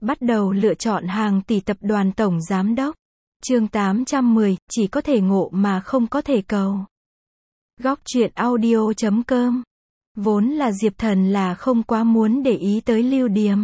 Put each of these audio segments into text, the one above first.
Bắt đầu lựa chọn hàng tỷ tập đoàn tổng giám đốc. Chương 810, chỉ có thể ngộ mà không có thể cầu. Góc truyện audio.com. Vốn là Diệp Thần là không quá muốn để ý tới Lưu Điềm.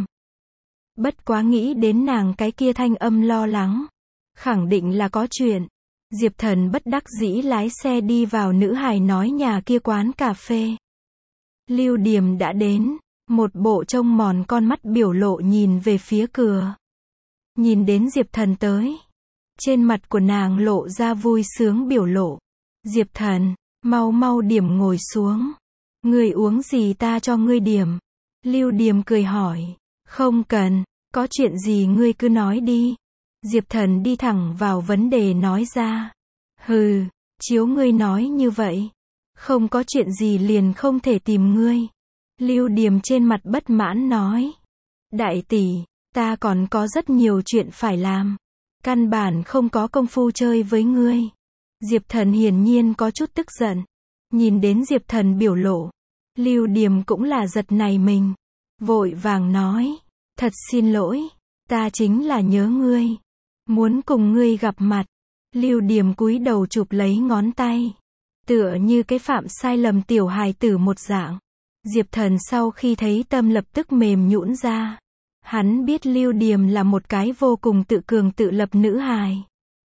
Bất quá nghĩ đến nàng cái kia thanh âm lo lắng. Khẳng định là có chuyện. Diệp Thần bất đắc dĩ lái xe đi vào nữ hài nói nhà kia quán cà phê. Lưu Điềm đã đến. Một bộ trông mòn con mắt biểu lộ nhìn về phía cửa. Nhìn đến Diệp Thần tới. Trên mặt của nàng lộ ra vui sướng biểu lộ. Diệp Thần, mau điểm ngồi xuống. Ngươi uống gì ta cho ngươi điểm. Lưu Điềm cười hỏi. Không cần, có chuyện gì ngươi cứ nói đi. Diệp Thần đi thẳng vào vấn đề nói ra. Hừ, chiếu ngươi nói như vậy. Không có chuyện gì liền không thể tìm ngươi. Lưu Điềm trên mặt bất mãn nói. Đại tỷ, ta còn có rất nhiều chuyện phải làm. Căn bản không có công phu chơi với ngươi. Diệp Thần hiển nhiên có chút tức giận. Nhìn đến Diệp Thần biểu lộ. Lưu Điềm cũng là giật nảy mình. Vội vàng nói. Thật xin lỗi. Ta chính là nhớ ngươi. Muốn cùng ngươi gặp mặt. Lưu Điềm cúi đầu chụp lấy ngón tay. Tựa như cái phạm sai lầm tiểu hài tử một dạng. Diệp Thần sau khi thấy tâm lập tức mềm nhũn ra. Hắn biết Lưu Điềm là một cái vô cùng tự cường tự lập nữ hài.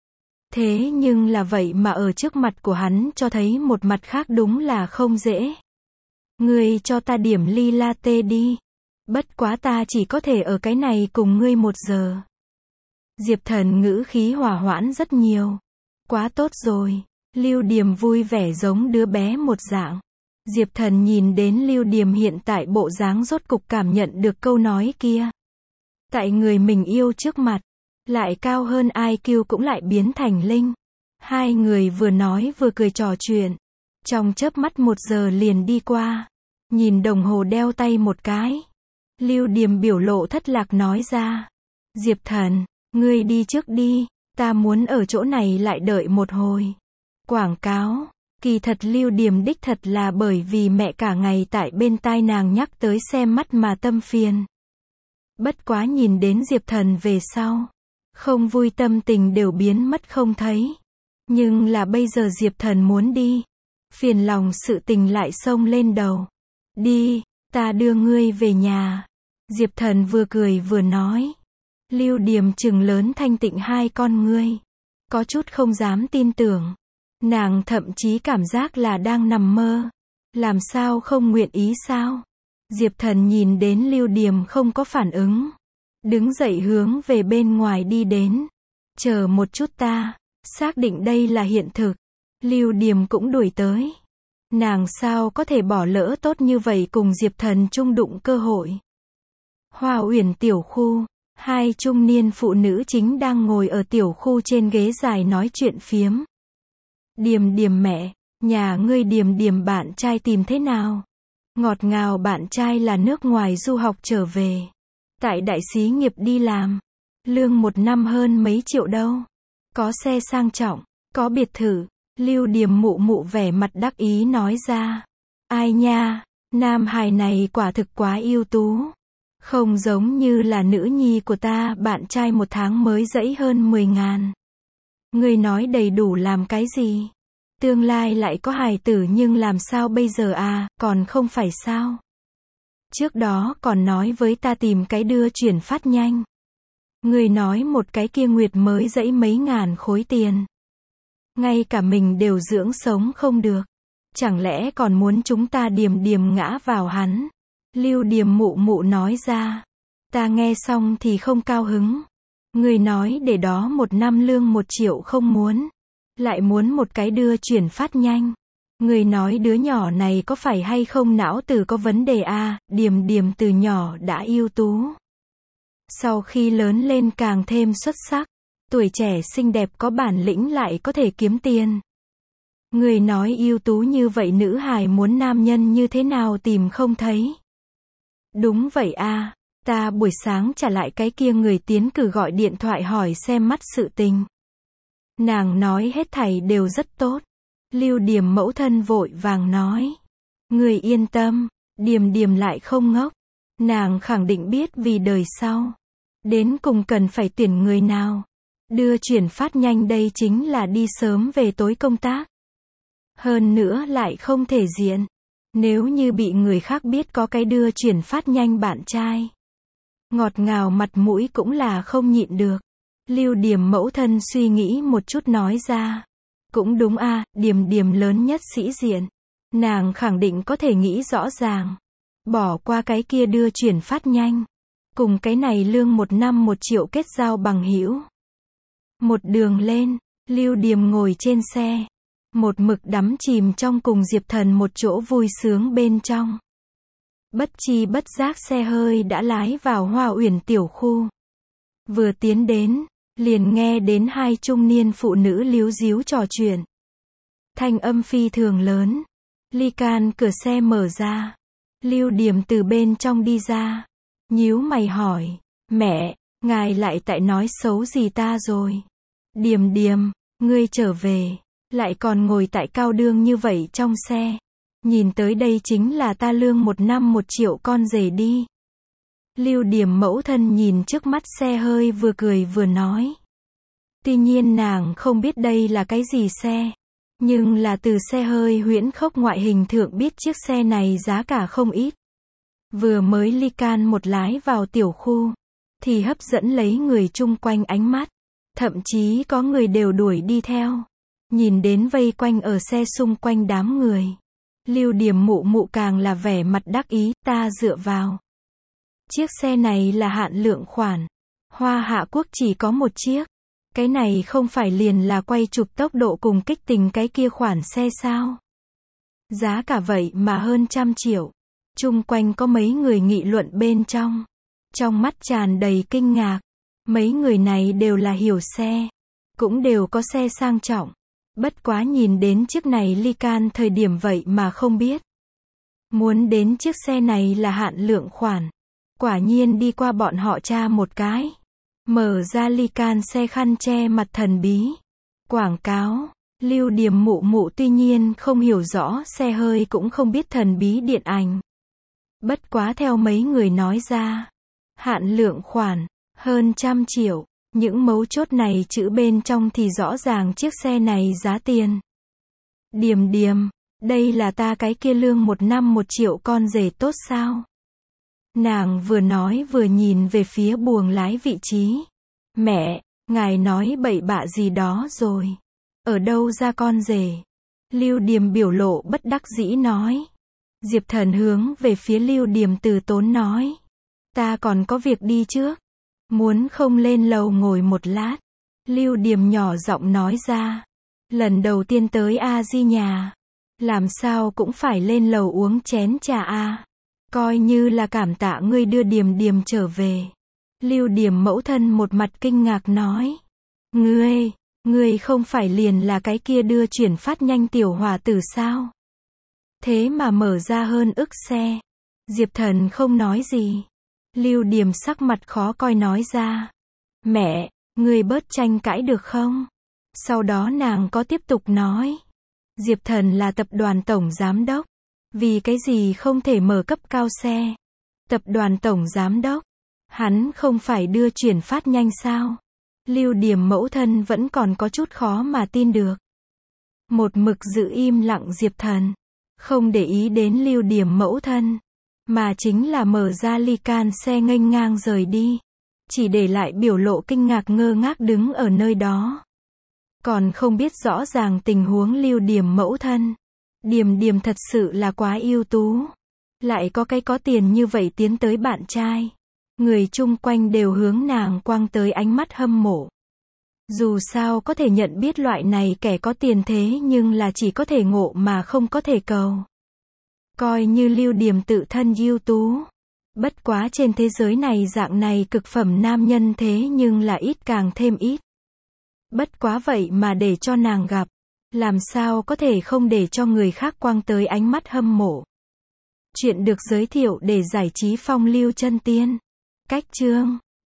Thế nhưng là vậy mà ở trước mặt của hắn cho thấy một mặt khác đúng là không dễ. Ngươi cho ta điểm ly latte đi. Bất quá ta chỉ có thể ở cái này cùng ngươi 1 giờ. Diệp Thần ngữ khí hòa hoãn rất nhiều. Quá tốt rồi. Lưu Điềm vui vẻ giống đứa bé một dạng. Diệp Thần nhìn đến Lưu Điềm hiện tại bộ dáng rốt cục cảm nhận được câu nói kia. Tại người mình yêu trước mặt, lại cao hơn IQ cũng lại biến thành linh. Hai người vừa nói vừa cười trò chuyện. Trong chớp mắt 1 giờ liền đi qua. Nhìn đồng hồ đeo tay một cái. Lưu Điềm biểu lộ thất lạc nói ra. Diệp Thần, ngươi đi trước đi, ta muốn ở chỗ này lại đợi một hồi. Quảng cáo. Kỳ thật Lưu Điềm đích thật là bởi vì mẹ cả ngày tại bên tai nàng nhắc tới xem mắt mà tâm phiền. Bất quá nhìn đến Diệp Thần về sau. Không vui tâm tình đều biến mất không thấy. Nhưng là bây giờ Diệp Thần muốn đi. Phiền lòng sự tình lại xông lên đầu. Đi, ta đưa ngươi về nhà. Diệp Thần vừa cười vừa nói. Lưu Điềm trừng lớn thanh tịnh hai con ngươi. Có chút không dám tin tưởng. Nàng thậm chí cảm giác là đang nằm mơ. Làm sao không nguyện ý sao? Diệp Thần nhìn đến Lưu Điềm không có phản ứng. Đứng dậy hướng về bên ngoài đi đến. Chờ một chút ta. Xác định đây là hiện thực. Lưu Điềm cũng đuổi tới. Nàng sao có thể bỏ lỡ tốt như vậy cùng Diệp Thần chung đụng cơ hội. Hoa Uyển tiểu khu. Hai trung niên phụ nữ chính đang ngồi ở tiểu khu trên ghế dài nói chuyện phiếm. Điềm Điềm mẹ, nhà ngươi Điềm Điềm bạn trai tìm thế nào? Ngọt ngào bạn trai là nước ngoài du học trở về. Tại đại xí nghiệp đi làm. Lương 1 năm hơn mấy triệu đâu. Có xe sang trọng, có biệt thự. Lưu Điềm mụ mụ vẻ mặt đắc ý nói ra. Ai nha, nam hài này quả thực quá ưu tú. Không giống như là nữ nhi của ta, bạn trai 1 tháng mới dẫy hơn 10.000. Ngươi nói đầy đủ làm cái gì? Tương lai lại có hài tử nhưng làm sao bây giờ à, còn không phải sao? Trước đó còn nói với ta tìm cái đưa chuyển phát nhanh. Ngươi nói một cái kia Nguyệt mới dẫy mấy ngàn khối tiền. Ngay cả mình đều dưỡng sống không được. Chẳng lẽ còn muốn chúng ta Điềm Điềm ngã vào hắn? Lưu Điềm mụ mụ nói ra. Ta nghe xong thì không cao hứng. Người nói để đó 1 năm lương 1 triệu không muốn. Lại muốn một cái đưa chuyển phát nhanh. Người nói đứa nhỏ này có phải hay không não tử có vấn đề à, Điềm Điềm từ nhỏ đã ưu tú. Sau khi lớn lên càng thêm xuất sắc. Tuổi trẻ xinh đẹp có bản lĩnh lại có thể kiếm tiền. Người nói ưu tú như vậy nữ hài muốn nam nhân như thế nào tìm không thấy. Đúng vậy à. Ta buổi sáng trả lại cái kia người tiến cử gọi điện thoại hỏi xem mắt sự tình. Nàng nói hết thảy đều rất tốt. Lưu Điềm mẫu thân vội vàng nói. Người yên tâm, Điềm Điềm lại không ngốc. Nàng khẳng định biết vì đời sau. Đến cùng cần phải tuyển người nào? Đưa chuyển phát nhanh đây chính là đi sớm về tối công tác. Hơn nữa lại không thể diện. Nếu như bị người khác biết có cái đưa chuyển phát nhanh bạn trai. Ngọt ngào mặt mũi cũng là không nhịn được. Lưu Điềm mẫu thân suy nghĩ một chút nói ra. Cũng đúng a, Điềm Điềm lớn nhất sĩ diện. Nàng khẳng định có thể nghĩ rõ ràng. Bỏ qua cái kia đưa chuyển phát nhanh. Cùng cái này lương 1 năm 1 triệu kết giao bằng hữu. Một đường lên, Lưu Điềm ngồi trên xe. Một mực đắm chìm trong cùng Diệp Thần một chỗ vui sướng bên trong. Bất chi bất giác xe hơi đã lái vào Hoa Uyển tiểu khu. Vừa tiến đến, liền nghe đến hai trung niên phụ nữ líu díu trò chuyện. Thanh âm phi thường lớn. Ly can cửa xe mở ra. Lưu Điềm từ bên trong đi ra. Nhíu mày hỏi, mẹ, ngài lại tại nói xấu gì ta rồi? Điềm Điềm, ngươi trở về, lại còn ngồi tại cao đương như vậy trong xe. Nhìn tới đây chính là ta lương 1 năm 1 triệu con rể đi. Lưu Điềm mẫu thân nhìn trước mắt xe hơi vừa cười vừa nói. Tuy nhiên nàng không biết đây là cái gì xe. Nhưng là từ xe hơi huyễn khốc ngoại hình thượng biết chiếc xe này giá cả không ít. Vừa mới ly can một lái vào tiểu khu. Thì hấp dẫn lấy người chung quanh ánh mắt. Thậm chí có người đều đuổi đi theo. Nhìn đến vây quanh ở xe xung quanh đám người. Lưu Điềm mụ mụ càng là vẻ mặt đắc ý, ta dựa vào. Chiếc xe này là hạn lượng khoản. Hoa Hạ Quốc chỉ có một chiếc. Cái này không phải liền là quay chụp tốc độ cùng kích tình cái kia khoản xe sao? Giá cả vậy mà hơn 100 triệu. Chung quanh có mấy người nghị luận bên trong. Trong mắt tràn đầy kinh ngạc. Mấy người này đều là hiểu xe. Cũng đều có xe sang trọng. Bất quá nhìn đến chiếc này ly can thời điểm vậy mà không biết. Muốn đến chiếc xe này là hạn lượng khoản. Quả nhiên đi qua bọn họ tra một cái. Mở ra ly can xe khăn che mặt thần bí. Quảng cáo. Lưu Điềm mụ mụ tuy nhiên không hiểu rõ xe hơi cũng không biết thần bí điện ảnh. Bất quá theo mấy người nói ra. Hạn lượng khoản. Hơn 100 triệu. Những mấu chốt này chữ bên trong thì rõ ràng chiếc xe này giá tiền. Điềm Điềm. Đây là ta cái kia lương 1 năm 1 triệu con rể tốt sao? Nàng vừa nói vừa nhìn về phía buồng lái vị trí. Mẹ, ngài nói bậy bạ gì đó rồi. Ở đâu ra con rể? Lưu Điềm biểu lộ bất đắc dĩ nói. Diệp Thần hướng về phía Lưu Điềm từ tốn nói. Ta còn có việc đi trước. Muốn không lên lầu ngồi một lát. Lưu Điềm nhỏ giọng nói ra. Lần đầu tiên tới A Di nhà. Làm sao cũng phải lên lầu uống chén trà a. Coi như là cảm tạ ngươi đưa Điềm Điềm trở về. Lưu Điềm mẫu thân một mặt kinh ngạc nói. Ngươi không phải liền là cái kia đưa chuyển phát nhanh tiểu hòa tử sao? Thế mà mở ra hơn ức xe. Diệp Thần không nói gì. Lưu Điềm sắc mặt khó coi nói ra. Mẹ, ngươi bớt tranh cãi được không? Sau đó nàng có tiếp tục nói. Diệp Thần là tập đoàn tổng giám đốc. Vì cái gì không thể mở cấp cao xe? Tập đoàn tổng giám đốc. Hắn không phải đưa chuyển phát nhanh sao? Lưu Điềm mẫu thân vẫn còn có chút khó mà tin được. Một mực giữ im lặng Diệp Thần. Không để ý đến Lưu Điềm mẫu thân. Mà chính là mở ra ly can xe nghênh ngang rời đi. Chỉ để lại biểu lộ kinh ngạc ngơ ngác đứng ở nơi đó. Còn không biết rõ ràng tình huống Lưu Điềm mẫu thân. Điềm Điềm thật sự là quá ưu tú. Lại có cái có tiền như vậy tiến tới bạn trai. Người chung quanh đều hướng nàng quăng tới ánh mắt hâm mộ. Dù sao có thể nhận biết loại này kẻ có tiền thế nhưng là chỉ có thể ngộ mà không có thể cầu. Coi như Lưu Điềm tự thân ưu tú. Bất quá trên thế giới này dạng này cực phẩm nam nhân thế nhưng là ít càng thêm ít. Bất quá vậy mà để cho nàng gặp. Làm sao có thể không để cho người khác quăng tới ánh mắt hâm mộ. Chuyện được giới thiệu để giải trí phong lưu chân tiên. Cách chương